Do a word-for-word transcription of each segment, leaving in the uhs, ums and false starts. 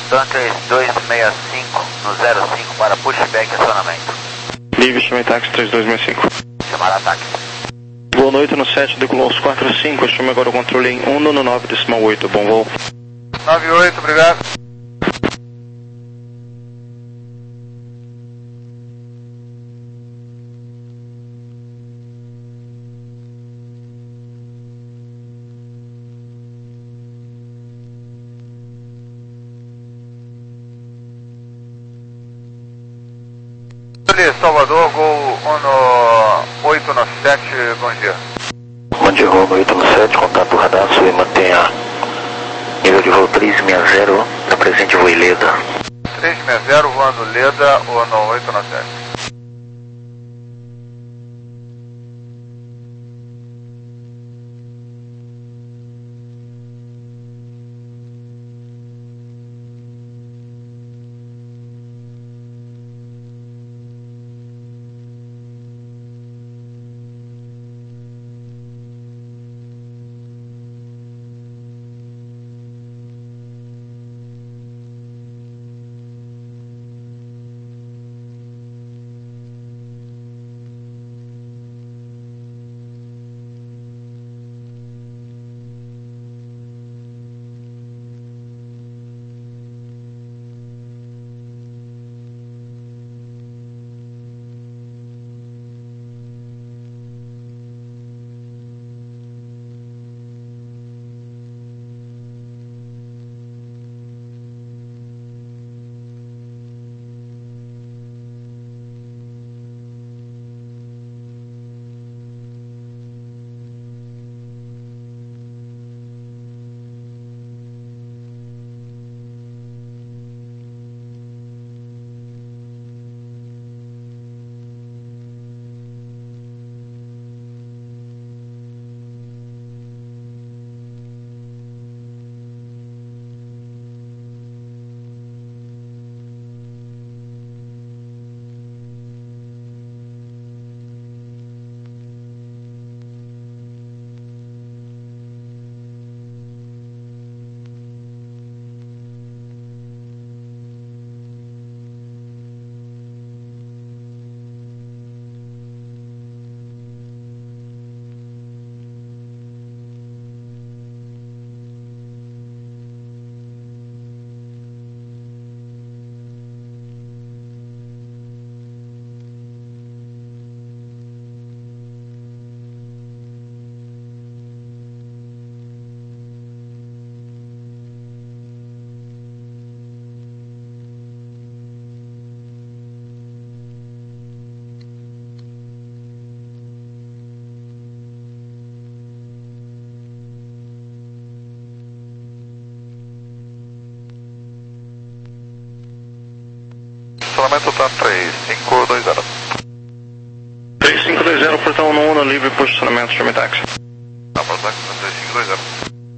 TAM três dois seis cinco no zero cinco para pushback e acionamento. Livre, chamei táxi três dois seis cinco. Chamar ataque. Boa noite no sete, decolou aos quatro cinco, chame agora o controle em um no nove decimal oito, bom voo. nove oito, obrigado. Salvador, Gol Uno oito nove sete, bom dia. Bom dia, Gol oito nove sete, contato radar, e mantenha nível de voo três seis zero, apresente voo Leda. três seis zero, voando Leda, Uno oito nove sete. Estacionamento TAM três cinco dois zero. três cinco dois zero, portão um no livre, posicionamento, chame táxi. Tá, portão três cinco dois zero.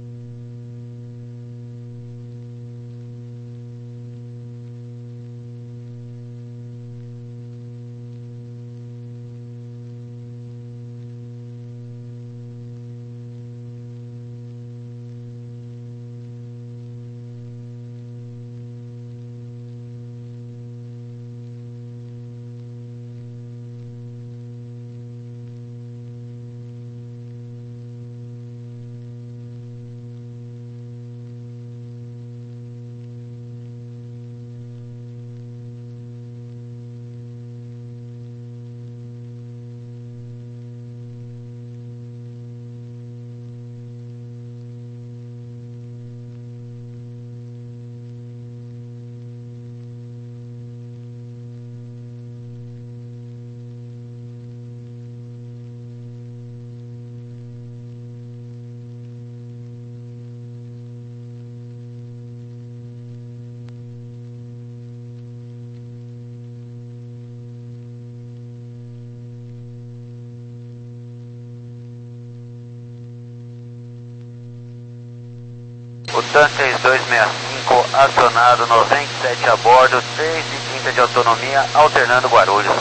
O TAM três dois seis cinco acionado, noventa e sete a bordo, três e trinta de autonomia, alternando Guarulhos.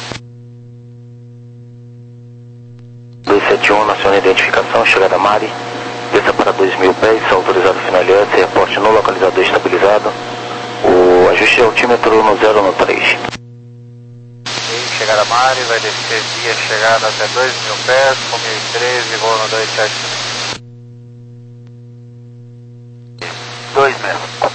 dois sete um, naciona a identificação, chegada Mari, desça para dois mil pés, autorizado final L S, reporte no localizador estabilizado, Ajuste altímetro no zero no três. Chegada Mari, vai descer via chegada até dois mil pés, com mil e treze, voo no dois sete. dois mesmo.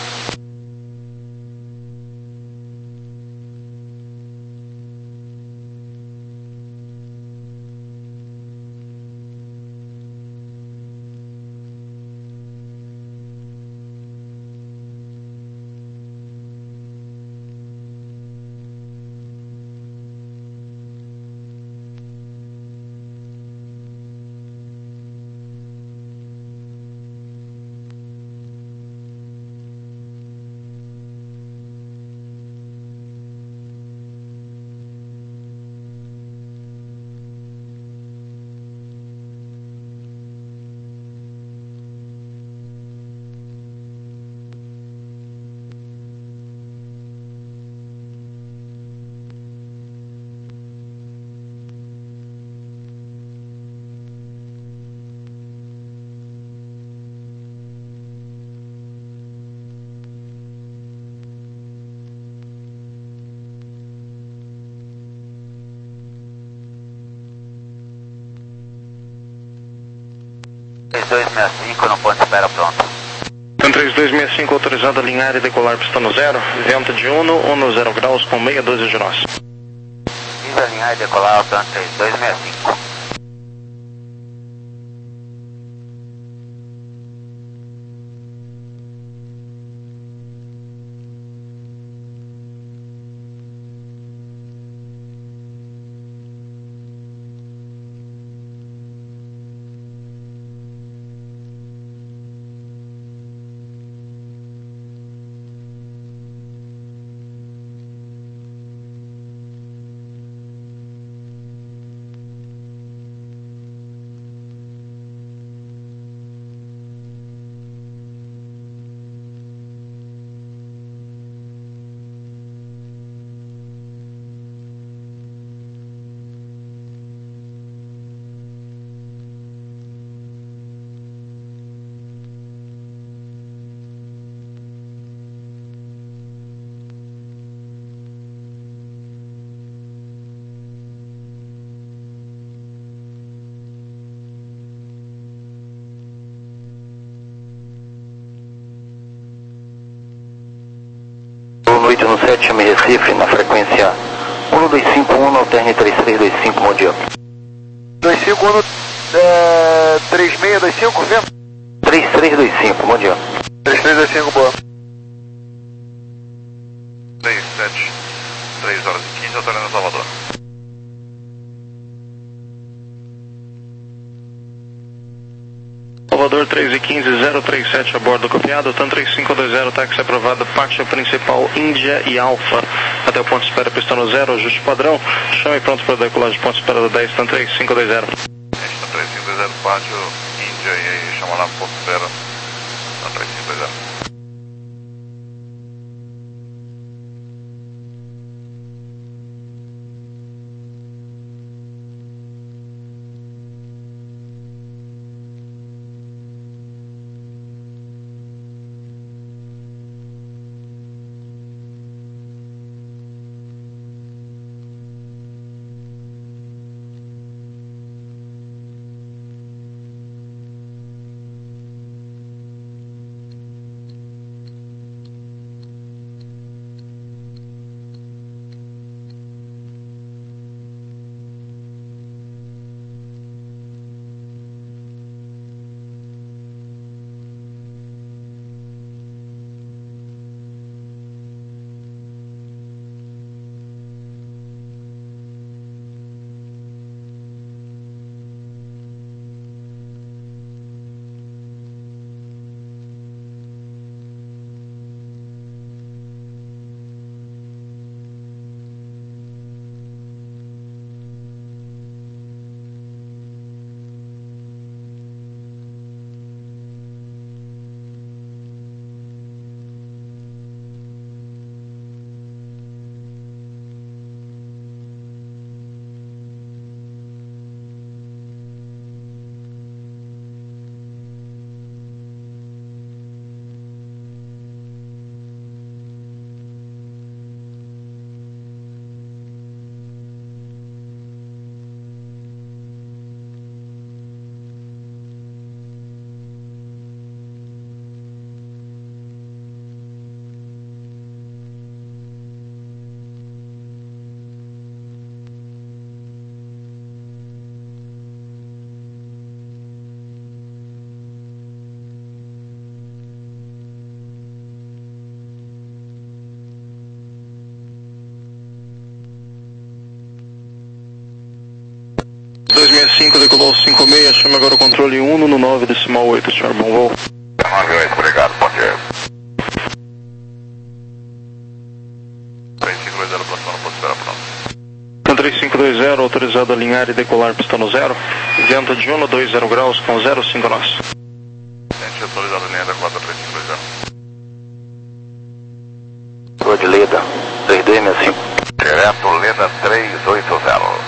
três dois seis cinco no ponto de espera pronto. TAM três dois seis cinco autorizado a alinhar e decolar pista no zero, vento de Uno, Uno zero graus com meia dúzia de nós. Visa alinhar e decolar ao TAM três dois seis cinco. oito no sete, chame Recife, na frequência um dois cinco um, alterne três três dois cinco, bom dia. dois cinco um, é, três seis dois cinco, vendo? três três dois cinco, bom dia. três três dois cinco, boa. três sete, três horas e quinze, alterando Salvador. Salvador três e quinze, zero três sete a bordo copiado, TAM três cinco dois zero, táxi aprovado, parte principal Índia e Alfa. Até o ponto de espera, pista no zero, ajuste padrão, chame pronto para decolagem, ponto de espera do dez, TAM três cinco dois zero. TAM três cinco dois zero, pátio Índia e aí chama lá ponto de espera, TAM três cinco dois zero. cinco, decolou cinco seis, chama agora o controle um no nove decimal oito, senhor, bom voo. nove oito, obrigado, bom dia. três cinco dois zero, próximo, posto espera pronto. três cinco dois zero, autorizado a alinhar e decolar pista no zero, vento de um a dois zero graus com zero cinco nós. Gente, autorizado a linha da quatro três cinco dois zero. Rua de Leda, três dois seis cinco. Direto Leda três oito zero.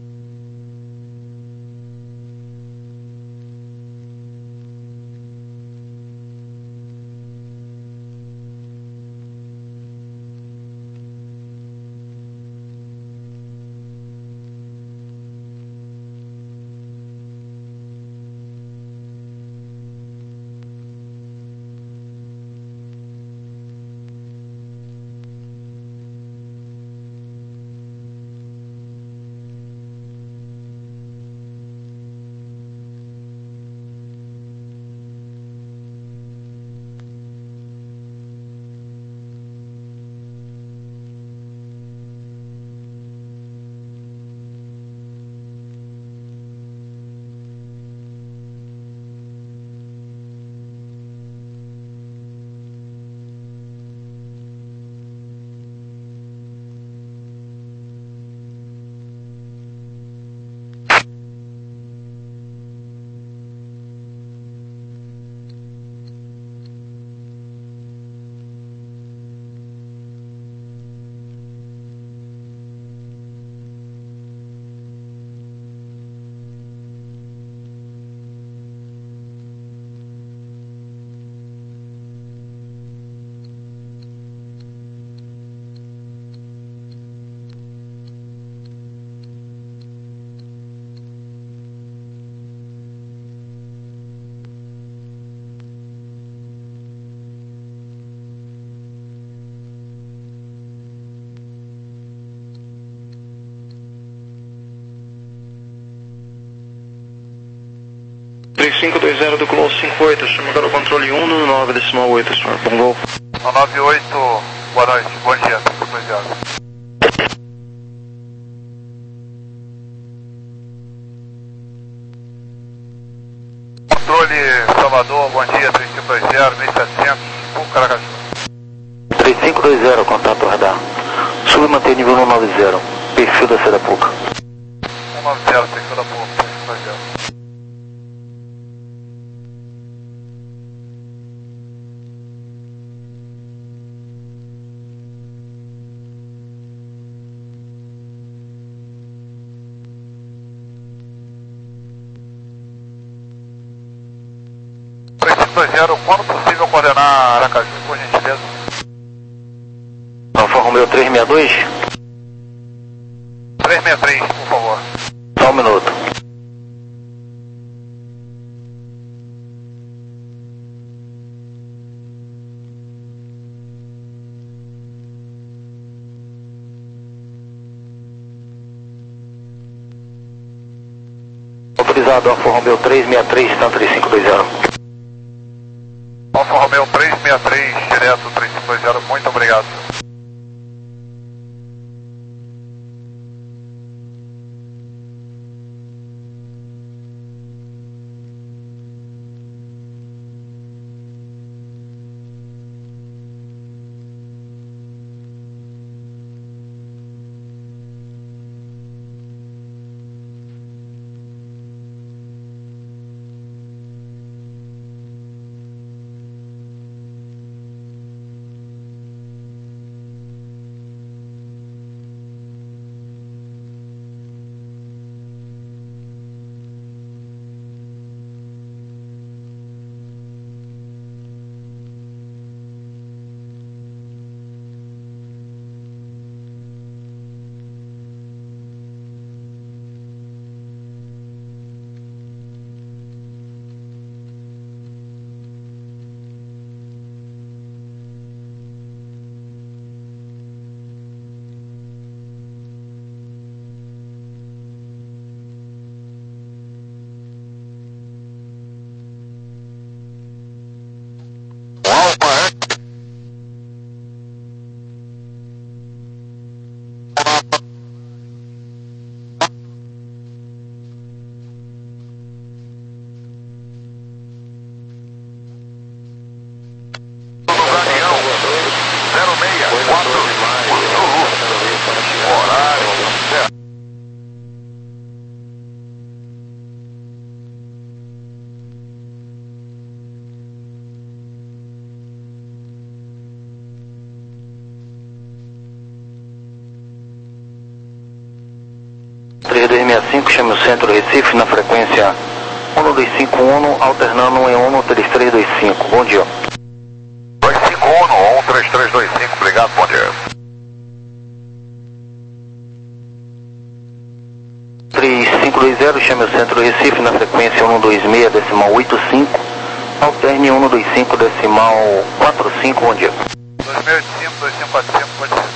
três cinco dois zero, decolou cinco oito, chama agora o controle um no nove decimal oito, senhor, bom voo. No nove oito, boa noite, bom dia, depois de água. Controle Salvador, bom dia, três cinco dois zero, mil e setecentos, Puc Caracaju. três cinco dois zero, contato radar. Sub e mantém nível cento e noventa, perfil da Seda Puca. cento e noventa, perfil da Puc, três cinco dois zero. três cinco dois zero, quando possível coordenar Aracaju, por gentileza? Alfa Romeo três seis dois, três seis três, por favor. só um minuto. Autorizado Alfa Romeo três seis três, então três cinco dois zero. Alfa Romeo três seis três, direto três cinco dois zero, muito obrigado. três dois seis cinco, chame o centro Recife na frequência um dois cinco um, alternando em um três três dois cinco. Bom dia. dois cinco um, um três três dois cinco, obrigado, bom dia. três cinco dois zero, chame o centro Recife na frequência um dois seis, decimal oito cinco, alterne um dois cinco, decimal quatro cinco, bom dia. dois mil e oitocentos e cinco, dois cinco quatro cinco, pode ser.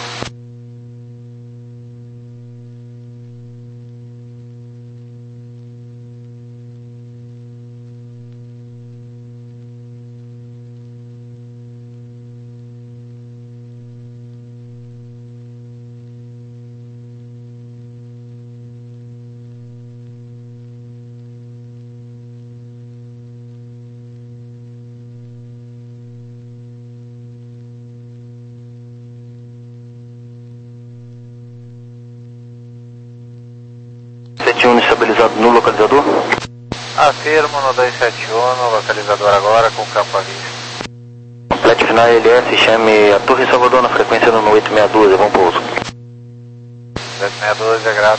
sete um estabilizado no localizador. Afirmo no dois sete um, localizador agora com campo à vista. Complete final L S, chame a Torre Salvador na frequência no oito seis dois, vamos pouso. oito seis dois, é grato.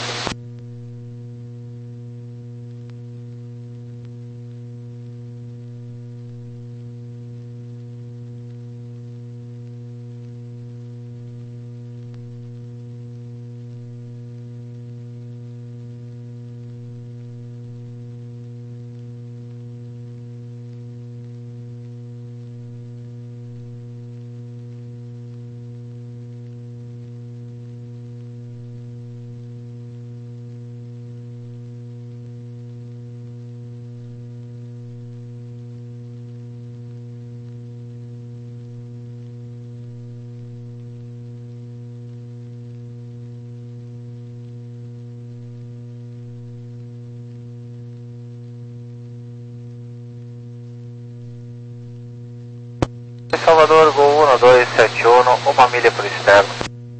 Salvador, Gol um dois sete um, uma milha por externo.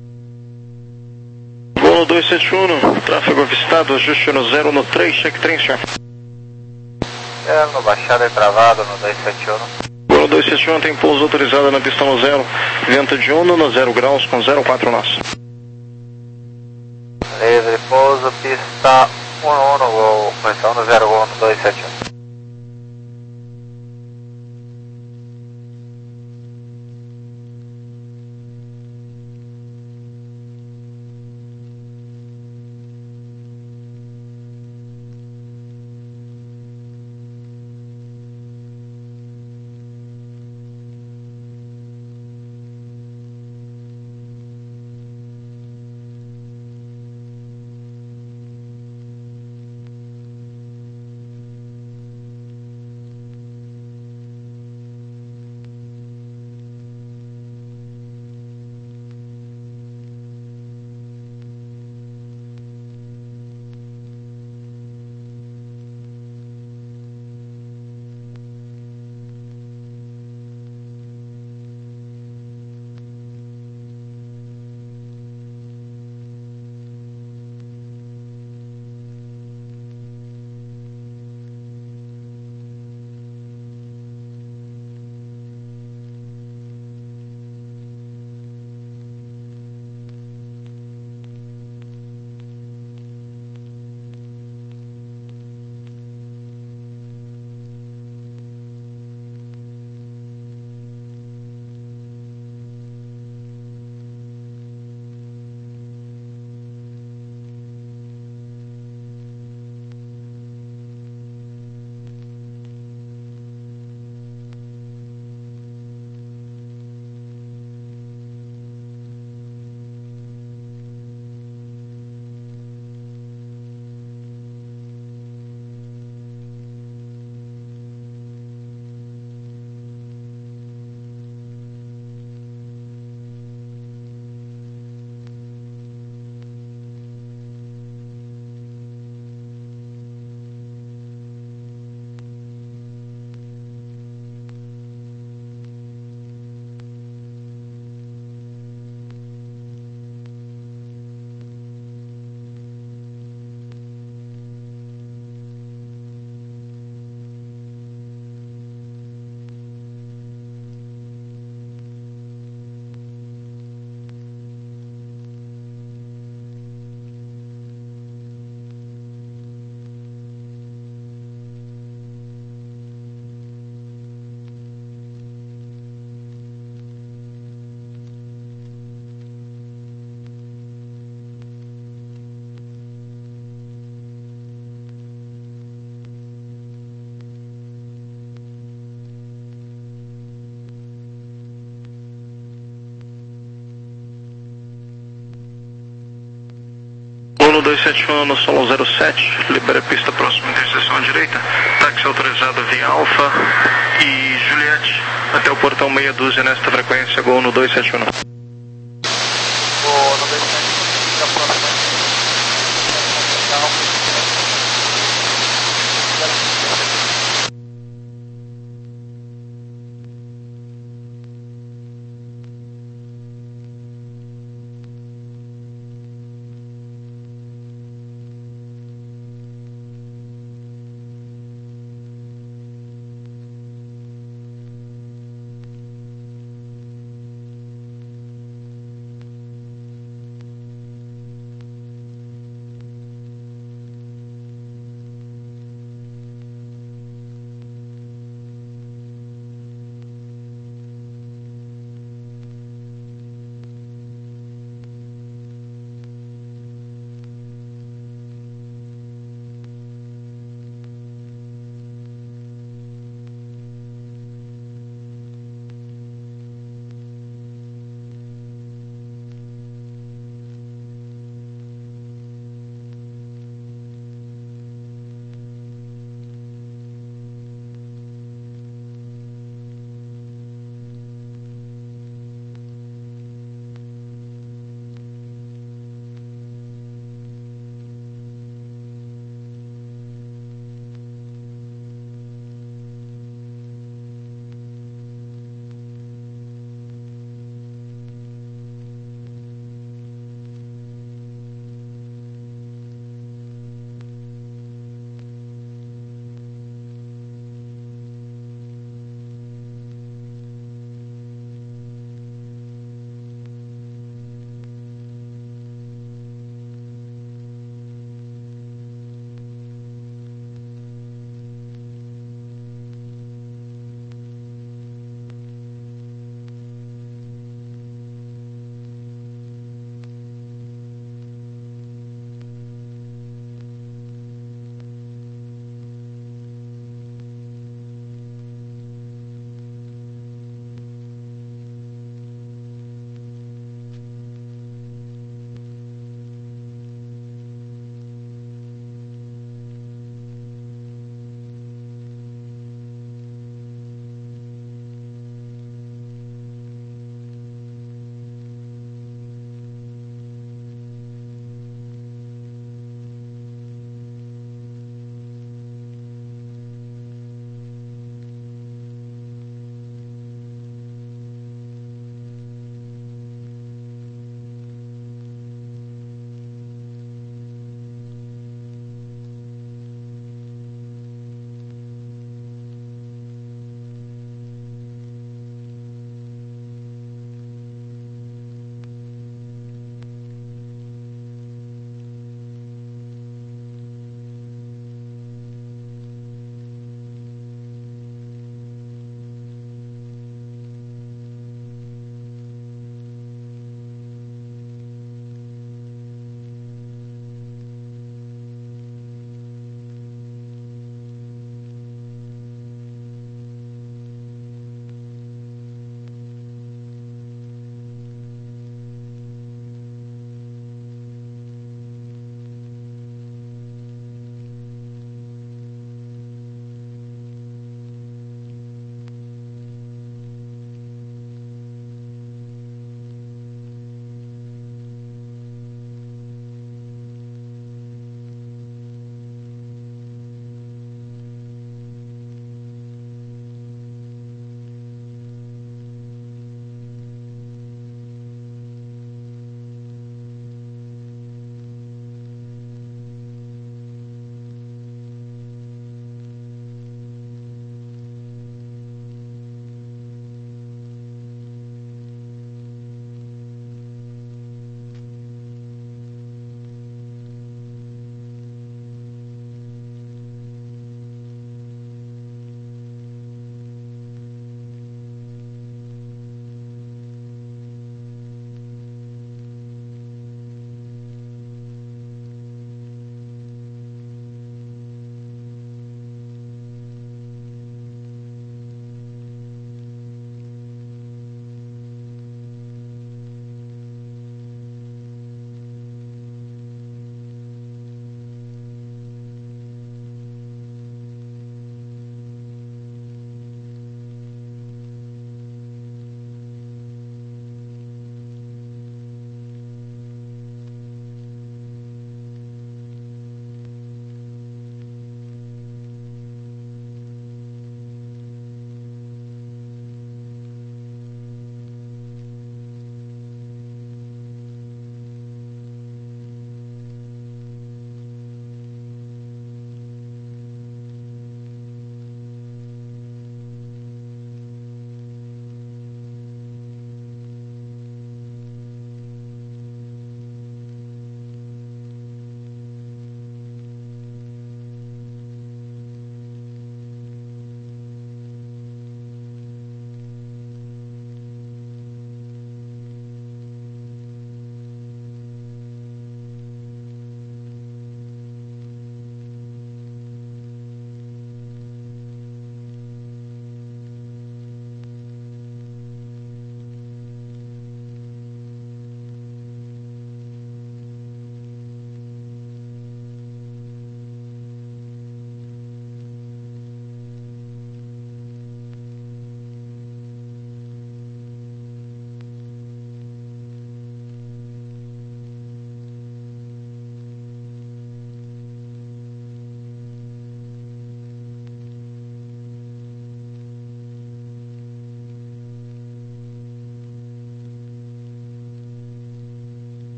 Gol um dois sete um, tráfego avistado, ajuste no zero no três, check trem, chefe. Externo, baixada e travado no dois sete um. Gol um dois sete um tem pouso autorizado na pista no zero, vento de Uno no zero graus com zero quatro nós. Livre pouso, pista um um, Gol, posição no zero um no dois sete um. dois sete um no solo zero sete, libera a pista próxima interseção à direita, táxi autorizado via Alfa e Juliette, até o portão meia dúzia nesta frequência, Gol no dois sete um.